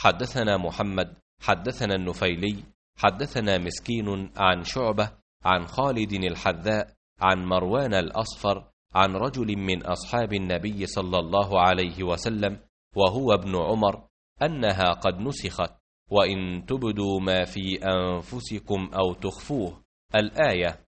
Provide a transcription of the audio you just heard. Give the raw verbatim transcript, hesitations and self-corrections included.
حدثنا محمد حدثنا النفيلي حدثنا مسكين عن شعبة عن خالد الحذاء عن مروان الأصفر عن رجل من أصحاب النبي صلى الله عليه وسلم وهو ابن عمر أنها قد نسخت وإن تبدوا ما في أنفسكم أو تخفوه الآية.